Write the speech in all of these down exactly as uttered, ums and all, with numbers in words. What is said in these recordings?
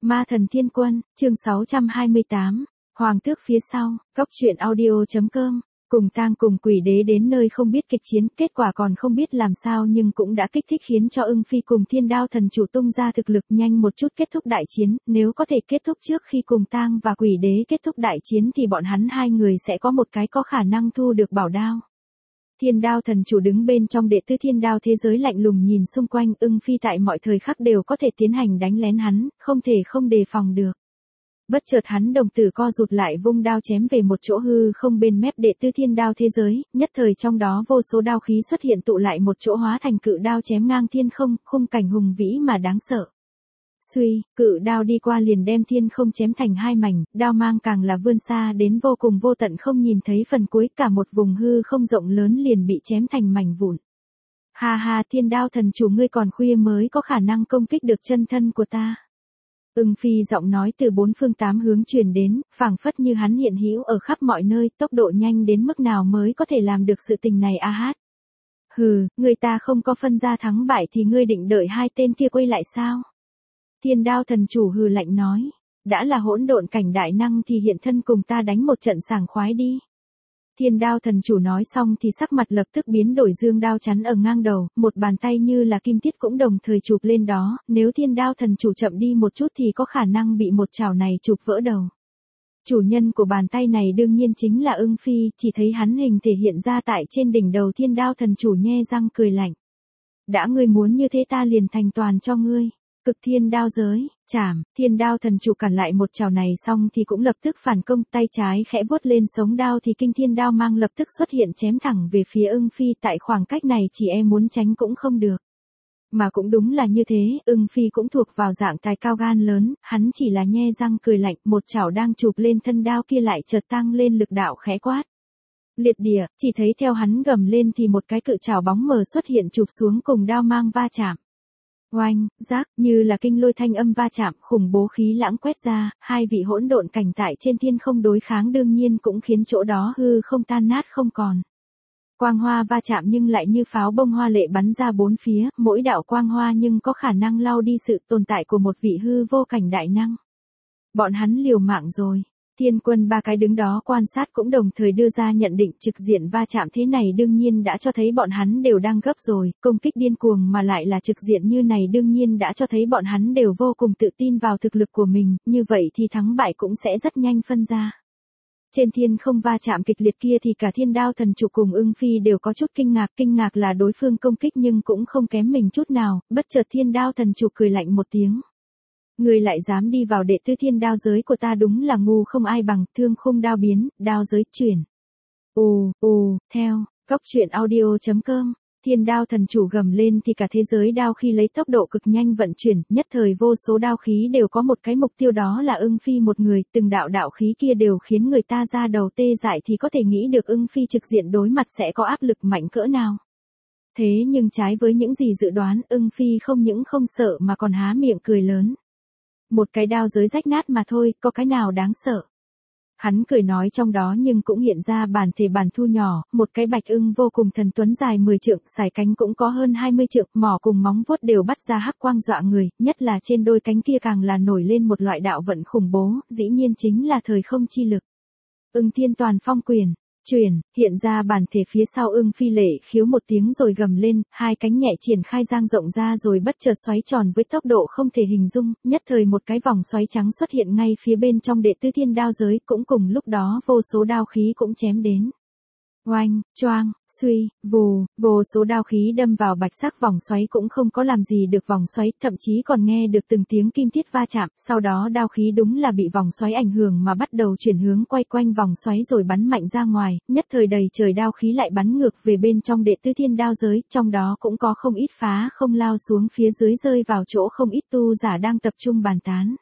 Ma thần thiên quân, chương sáu trăm hai mươi tám, Hoàng tước phía sau, góc truyện audio chấm com, cùng tang cùng quỷ đế đến nơi không biết kịch chiến, kết quả còn không biết làm sao nhưng cũng đã kích thích khiến cho ưng phi cùng thiên đao thần chủ tung ra thực lực nhanh một chút kết thúc đại chiến, nếu có thể kết thúc trước khi cùng tang và quỷ đế kết thúc đại chiến thì bọn hắn hai người sẽ có một cái có khả năng thu được bảo đao. Thiên đao thần chủ đứng bên trong đệ tứ thiên đao thế giới lạnh lùng nhìn xung quanh, ưng phi tại mọi thời khắc đều có thể tiến hành đánh lén hắn, không thể không đề phòng được. Bất chợt hắn đồng tử co rụt lại vung đao chém về một chỗ hư không bên mép đệ tứ thiên đao thế giới, nhất thời trong đó vô số đao khí xuất hiện tụ lại một chỗ hóa thành cự đao chém ngang thiên không, khung cảnh hùng vĩ mà đáng sợ. Suy, cự đao đi qua liền đem thiên không chém thành hai mảnh, đao mang càng là vươn xa đến vô cùng vô tận không nhìn thấy phần cuối, cả một vùng hư không rộng lớn liền bị chém thành mảnh vụn. Ha ha, thiên đao thần chủ ngươi còn khuya mới có khả năng công kích được chân thân của ta. Ưng phi giọng nói từ bốn phương tám hướng truyền đến, phảng phất như hắn hiện hữu ở khắp mọi nơi, tốc độ nhanh đến mức nào mới có thể làm được sự tình này a hát. Hừ, người ta không có phân ra thắng bại thì ngươi định đợi hai tên kia quay lại sao? Thiên đao thần chủ hừ lạnh nói, đã là hỗn độn cảnh đại năng thì hiện thân cùng ta đánh một trận sảng khoái đi. Thiên đao thần chủ nói xong thì sắc mặt lập tức biến đổi, dương đao chắn ở ngang đầu, một bàn tay như là kim tiết cũng đồng thời chụp lên đó, nếu thiên đao thần chủ chậm đi một chút thì có khả năng bị một chảo này chụp vỡ đầu. Chủ nhân của bàn tay này đương nhiên chính là ưng phi, chỉ thấy hắn hình thể hiện ra tại trên đỉnh đầu thiên đao thần chủ nhe răng cười lạnh. Đã ngươi muốn như thế ta liền thành toàn cho ngươi. Cực thiên đao giới, chảm, thiên đao thần chủ cản lại một chảo này xong thì cũng lập tức phản công, tay trái khẽ vuốt lên sống đao thì kinh thiên đao mang lập tức xuất hiện chém thẳng về phía ưng phi, tại khoảng cách này chỉ e muốn tránh cũng không được. Mà cũng đúng là như thế, ưng phi cũng thuộc vào dạng tài cao gan lớn, hắn chỉ là nhe răng cười lạnh, một chảo đang chụp lên thân đao kia lại chợt tăng lên lực đạo khẽ quát. Liệt địa, chỉ thấy theo hắn gầm lên thì một cái cự chảo bóng mờ xuất hiện chụp xuống cùng đao mang va chạm. Oanh, rác, như là kinh lôi thanh âm va chạm, khủng bố khí lãng quét ra, hai vị hỗn độn cảnh tại trên thiên không đối kháng đương nhiên cũng khiến chỗ đó hư không tan nát không còn. Quang hoa va chạm nhưng lại như pháo bông hoa lệ bắn ra bốn phía, mỗi đạo quang hoa nhưng có khả năng lau đi sự tồn tại của một vị hư vô cảnh đại năng. Bọn hắn liều mạng rồi. Thiên quân ba cái đứng đó quan sát cũng đồng thời đưa ra nhận định, trực diện va chạm thế này đương nhiên đã cho thấy bọn hắn đều đang gấp rồi, công kích điên cuồng mà lại là trực diện như này đương nhiên đã cho thấy bọn hắn đều vô cùng tự tin vào thực lực của mình, như vậy thì thắng bại cũng sẽ rất nhanh phân ra. Trên thiên không va chạm kịch liệt kia thì cả thiên đao thần chủ cùng ưng phi đều có chút kinh ngạc, kinh ngạc là đối phương công kích nhưng cũng không kém mình chút nào, bất chợt thiên đao thần chủ cười lạnh một tiếng. Người lại dám đi vào đệ tứ thiên đao giới của ta đúng là ngu không ai bằng, thương khung đao biến, đao giới chuyển. Ồ, ồ, theo, góc truyện audio chấm com, thiên đao thần chủ gầm lên thì cả thế giới đao khi lấy tốc độ cực nhanh vận chuyển, nhất thời vô số đao khí đều có một cái mục tiêu đó là ưng phi một người, từng đạo đạo khí kia đều khiến người ta ra đầu tê dại thì có thể nghĩ được ưng phi trực diện đối mặt sẽ có áp lực mạnh cỡ nào. Thế nhưng trái với những gì dự đoán, ưng phi không những không sợ mà còn há miệng cười lớn. Một cái đao giới rách nát mà thôi, có cái nào đáng sợ. Hắn cười nói trong đó nhưng cũng hiện ra bản thể bản thu nhỏ, một cái bạch ưng vô cùng thần tuấn dài mười trượng, sải cánh cũng có hơn hai mươi trượng, mỏ cùng móng vuốt đều bắt ra hắc quang dọa người, nhất là trên đôi cánh kia càng là nổi lên một loại đạo vận khủng bố, dĩ nhiên chính là thời không chi lực. Ưng thiên toàn phong quyền. Chuyển, hiện ra bản thể phía sau ưng phi lệ khiếu một tiếng rồi gầm lên, hai cánh nhẹ triển khai dang rộng ra rồi bất chợt xoáy tròn với tốc độ không thể hình dung, nhất thời một cái vòng xoáy trắng xuất hiện ngay phía bên trong đệ tứ thiên đao giới, cũng cùng lúc đó vô số đao khí cũng chém đến. Oanh, choang, suy, vù, vô số đao khí đâm vào bạch sắc vòng xoáy cũng không có làm gì được vòng xoáy, thậm chí còn nghe được từng tiếng kim thiết va chạm, sau đó đao khí đúng là bị vòng xoáy ảnh hưởng mà bắt đầu chuyển hướng quay quanh vòng xoáy rồi bắn mạnh ra ngoài, nhất thời đầy trời đao khí lại bắn ngược về bên trong đệ tứ thiên đao giới, trong đó cũng có không ít phá không lao xuống phía dưới rơi vào chỗ không ít tu giả đang tập trung bàn tán.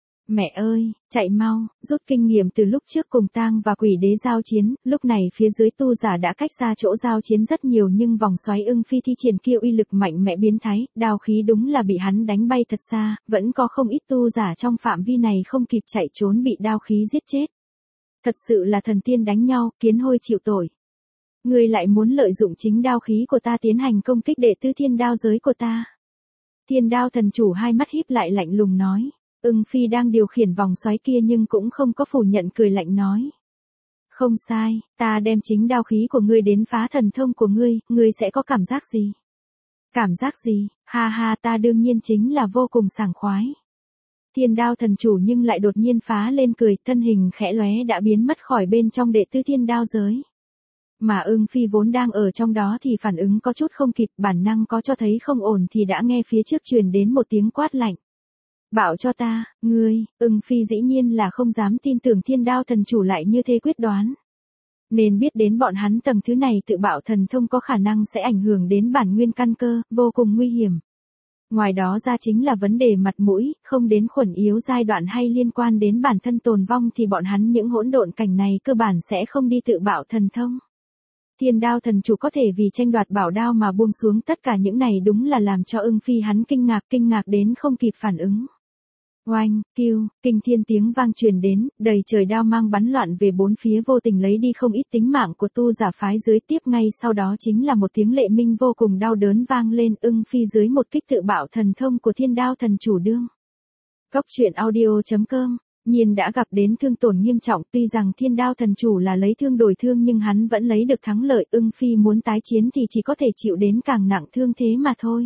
Mẹ ơi, chạy mau, rút kinh nghiệm từ lúc trước cùng tang và quỷ đế giao chiến, lúc này phía dưới tu giả đã cách ra chỗ giao chiến rất nhiều nhưng vòng xoáy ưng phi thi triển kia uy lực mạnh mẽ biến thái, đao khí đúng là bị hắn đánh bay thật xa, vẫn có không ít tu giả trong phạm vi này không kịp chạy trốn bị đao khí giết chết. Thật sự là thần tiên đánh nhau, kiến hôi chịu tội. Ngươi lại muốn lợi dụng chính đao khí của ta tiến hành công kích đệ tứ thiên đao giới của ta. Thiên đao thần chủ hai mắt híp lại lạnh lùng nói. Ưng Phi đang điều khiển vòng xoáy kia nhưng cũng không có phủ nhận, cười lạnh nói. Không sai, ta đem chính đao khí của ngươi đến phá thần thông của ngươi, ngươi sẽ có cảm giác gì? Cảm giác gì? Ha ha, ta đương nhiên chính là vô cùng sảng khoái. Thiên đao thần chủ nhưng lại đột nhiên phá lên cười, thân hình khẽ lóe đã biến mất khỏi bên trong đệ tứ thiên đao giới. Mà Ưng Phi vốn đang ở trong đó thì phản ứng có chút không kịp, bản năng có cho thấy không ổn thì đã nghe phía trước truyền đến một tiếng quát lạnh. Bảo cho ta, ngươi, Ưng Phi dĩ nhiên là không dám tin tưởng thiên đao thần chủ lại như thế quyết đoán. Nên biết đến bọn hắn tầng thứ này tự bạo thần thông có khả năng sẽ ảnh hưởng đến bản nguyên căn cơ, vô cùng nguy hiểm. Ngoài đó ra chính là vấn đề mặt mũi, không đến khuẩn yếu giai đoạn hay liên quan đến bản thân tồn vong thì bọn hắn những hỗn độn cảnh này cơ bản sẽ không đi tự bạo thần thông. Thiên đao thần chủ có thể vì tranh đoạt bảo đao mà buông xuống tất cả những này đúng là làm cho Ưng Phi hắn kinh ngạc kinh ngạc đến không kịp phản ứng. Oanh, kêu, kinh thiên tiếng vang truyền đến, đầy trời đao mang bắn loạn về bốn phía vô tình lấy đi không ít tính mạng của tu giả phái dưới, tiếp ngay sau đó chính là một tiếng lệ minh vô cùng đau đớn vang lên. Ưng Phi dưới một kích tự bạo thần thông của thiên đao thần chủ đương. Cốc truyện audio chấm com, nhiên đã gặp đến thương tổn nghiêm trọng, tuy rằng thiên đao thần chủ là lấy thương đổi thương nhưng hắn vẫn lấy được thắng lợi. Ưng Phi muốn tái chiến thì chỉ có thể chịu đến càng nặng thương thế mà thôi.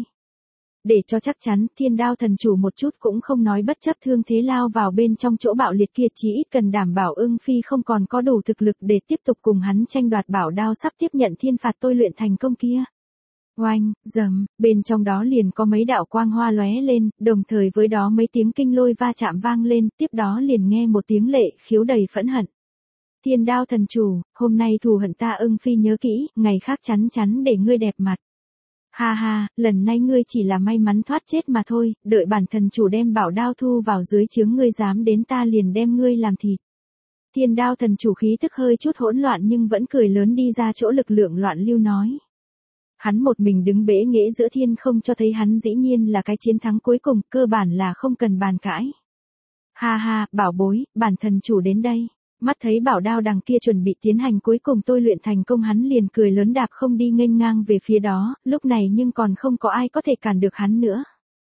Để cho chắc chắn, thiên đao thần chủ một chút cũng không nói bất chấp thương thế lao vào bên trong chỗ bạo liệt kia, chỉ ít cần đảm bảo Ưng Phi không còn có đủ thực lực để tiếp tục cùng hắn tranh đoạt bảo đao sắp tiếp nhận thiên phạt tôi luyện thành công kia. Oanh, dầm, bên trong đó liền có mấy đạo quang hoa lóe lên, đồng thời với đó mấy tiếng kinh lôi va chạm vang lên, tiếp đó liền nghe một tiếng lệ khiếu đầy phẫn hận. Thiên đao thần chủ, hôm nay thù hận ta Ưng Phi nhớ kỹ, ngày khác chắn chắn để ngươi đẹp mặt. Ha ha, lần này ngươi chỉ là may mắn thoát chết mà thôi, đợi bản thần chủ đem bảo đao thu vào dưới trướng ngươi dám đến ta liền đem ngươi làm thịt. Thiên đao thần chủ khí tức hơi chút hỗn loạn nhưng vẫn cười lớn đi ra chỗ lực lượng loạn lưu nói. Hắn một mình đứng bế nghễ giữa thiên không cho thấy hắn dĩ nhiên là cái chiến thắng cuối cùng, cơ bản là không cần bàn cãi. Ha ha, bảo bối, bản thần chủ đến đây. Mắt thấy bảo đao đằng kia chuẩn bị tiến hành cuối cùng tôi luyện thành công, hắn liền cười lớn đạp không đi nghênh ngang về phía đó, lúc này nhưng còn không có ai có thể cản được hắn nữa.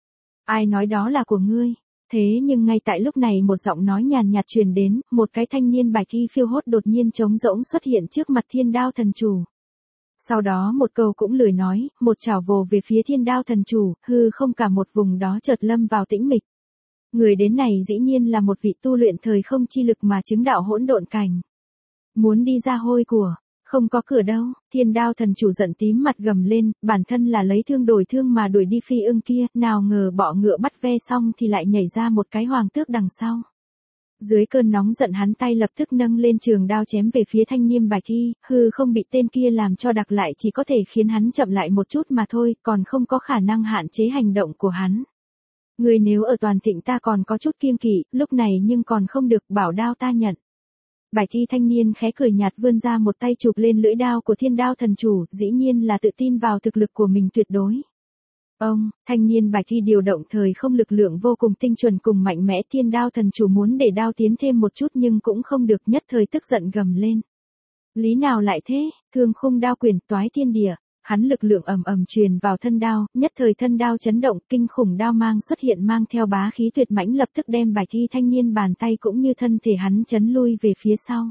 Ai nói đó là của ngươi? Thế nhưng ngay tại lúc này một giọng nói nhàn nhạt truyền đến, một cái thanh niên bạch y phiêu hốt đột nhiên trống rỗng xuất hiện trước mặt thiên đao thần chủ. Sau đó một câu cũng lười nói, một chảo vồ về phía thiên đao thần chủ, hư không cả một vùng đó chợt lâm vào tĩnh mịch. Người đến này dĩ nhiên là một vị tu luyện thời không chi lực mà chứng đạo hỗn độn cảnh. Muốn đi ra hôi của, không có cửa đâu. Thiên đao thần chủ giận tím mặt gầm lên, bản thân là lấy thương đổi thương mà đuổi đi Phi Ưng kia, nào ngờ bọ ngựa bắt ve xong thì lại nhảy ra một cái hoàng tước đằng sau. Dưới cơn nóng giận hắn tay lập tức nâng lên trường đao chém về phía thanh niên bạch y, hư không bị tên kia làm cho đặc lại chỉ có thể khiến hắn chậm lại một chút mà thôi, còn không có khả năng hạn chế hành động của hắn. Người nếu ở toàn thịnh ta còn có chút kiêng kỵ, lúc này nhưng còn không được, bảo đao ta nhận. Bạch y thanh niên khẽ cười nhạt vươn ra một tay chụp lên lưỡi đao của thiên đao thần chủ, dĩ nhiên là tự tin vào thực lực của mình tuyệt đối. Ông, thanh niên bạch y điều động thời không lực lượng vô cùng tinh chuẩn cùng mạnh mẽ, thiên đao thần chủ muốn để đao tiến thêm một chút nhưng cũng không được, nhất thời tức giận gầm lên. Lý nào lại thế, thương khung đao quyền toái thiên địa. Hắn lực lượng ầm ầm truyền vào thân đao, nhất thời thân đao chấn động, kinh khủng đao mang xuất hiện mang theo bá khí tuyệt mãnh lập tức đem bạch y thanh niên bàn tay cũng như thân thể hắn chấn lui về phía sau.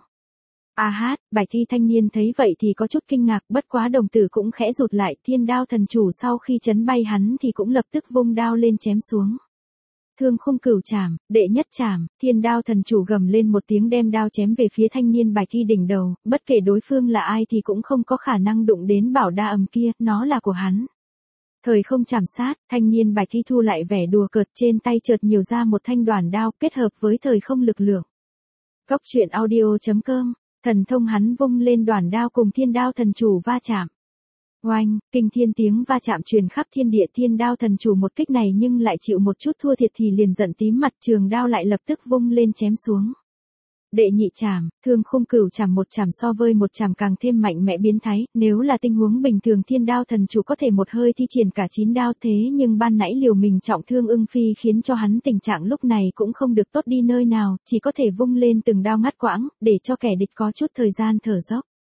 A hát, bạch y thanh niên thấy vậy thì có chút kinh ngạc, bất quá đồng tử cũng khẽ rụt lại, thiên đao thần chủ sau khi chấn bay hắn thì cũng lập tức vung đao lên chém xuống. Thương khung cửu trảm, đệ nhất trảm, thiên đao thần chủ gầm lên một tiếng đem đao chém về phía thanh niên bạch y đỉnh đầu, bất kể đối phương là ai thì cũng không có khả năng đụng đến bảo đa ầm kia, nó là của hắn. Thời không chảm sát, thanh niên bạch y thu lại vẻ đùa cợt, trên tay chợt nhiều ra một thanh đoàn đao kết hợp với thời không lực lượng. Cốc truyện audio chấm com, thần thông hắn vung lên đoàn đao cùng thiên đao thần chủ va chạm. Oanh, kinh thiên tiếng va chạm truyền khắp thiên địa, thiên đao thần chủ một kích này nhưng lại chịu một chút thua thiệt thì liền giận tím mặt, trường đao lại lập tức vung lên chém xuống. Đệ nhị trảm, thương khung cửu trảm, một trảm so với một trảm càng thêm mạnh mẽ biến thái, nếu là tình huống bình thường thiên đao thần chủ có thể một hơi thi triển cả chín đao, thế nhưng ban nãy liều mình trọng thương Ưng Phi khiến cho hắn tình trạng lúc này cũng không được tốt đi nơi nào, chỉ có thể vung lên từng đao ngắt quãng, để cho kẻ địch có chút thời gian thở dốc.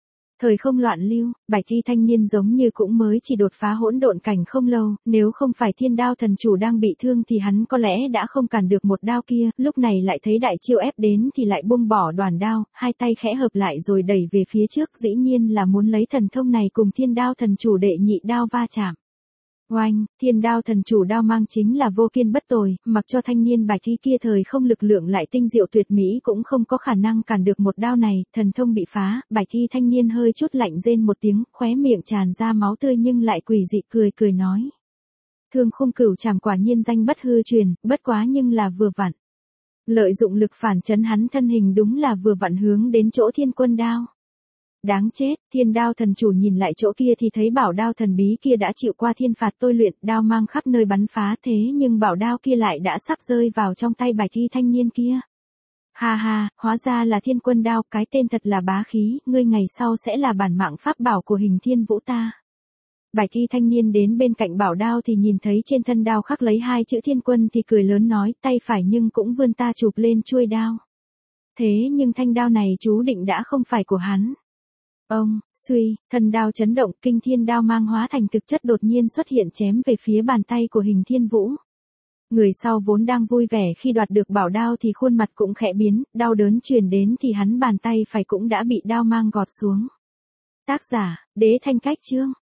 Thời không loạn lưu, Bạch y thanh niên giống như cũng mới chỉ đột phá hỗn độn cảnh không lâu, nếu không phải thiên đao thần chủ đang bị thương thì hắn có lẽ đã không cản được một đao kia, lúc này lại thấy đại chiêu ép đến thì lại buông bỏ đoàn đao, hai tay khẽ hợp lại rồi đẩy về phía trước, dĩ nhiên là muốn lấy thần thông này cùng thiên đao thần chủ đệ nhị đao va chạm. Oanh, thiên đao thần chủ đao mang chính là vô kiên bất tồi, mặc cho thanh niên Bạch y kia thời không lực lượng lại tinh diệu tuyệt mỹ cũng không có khả năng cản được một đao này, thần thông bị phá, Bạch y thanh niên hơi chút lạnh rên một tiếng, khóe miệng tràn ra máu tươi nhưng lại quỷ dị cười cười nói. Thương khung cửu trảm quả nhiên danh bất hư truyền, bất quá nhưng là vừa vặn. Lợi dụng lực phản chấn hắn thân hình đúng là vừa vặn hướng đến chỗ thiên quân đao. Đáng chết, thiên đao thần chủ nhìn lại chỗ kia thì thấy bảo đao thần bí kia đã chịu qua thiên phạt tôi luyện, đao mang khắp nơi bắn phá thế nhưng bảo đao kia lại đã sắp rơi vào trong tay Bạch y thanh niên kia. Ha ha, hóa ra là thiên quân đao, cái tên thật là bá khí, ngươi ngày sau sẽ là bản mạng pháp bảo của Hình Thiên Vũ ta. Bạch y thanh niên đến bên cạnh bảo đao thì nhìn thấy trên thân đao khắc lấy hai chữ thiên quân thì cười lớn nói, tay phải nhưng cũng vươn ta chụp lên chuôi đao. Thế nhưng thanh đao này chú định đã không phải của hắn. Ông, suy, thân đao chấn động, kinh thiên đao mang hóa thành thực chất đột nhiên xuất hiện chém về phía bàn tay của Hình Thiên Vũ. Người sau vốn đang vui vẻ khi đoạt được bảo đao thì khuôn mặt cũng khẽ biến, đau đớn truyền đến thì hắn bàn tay phải cũng đã bị đao mang gọt xuống. Tác giả, Đế Thanh Cách Chương.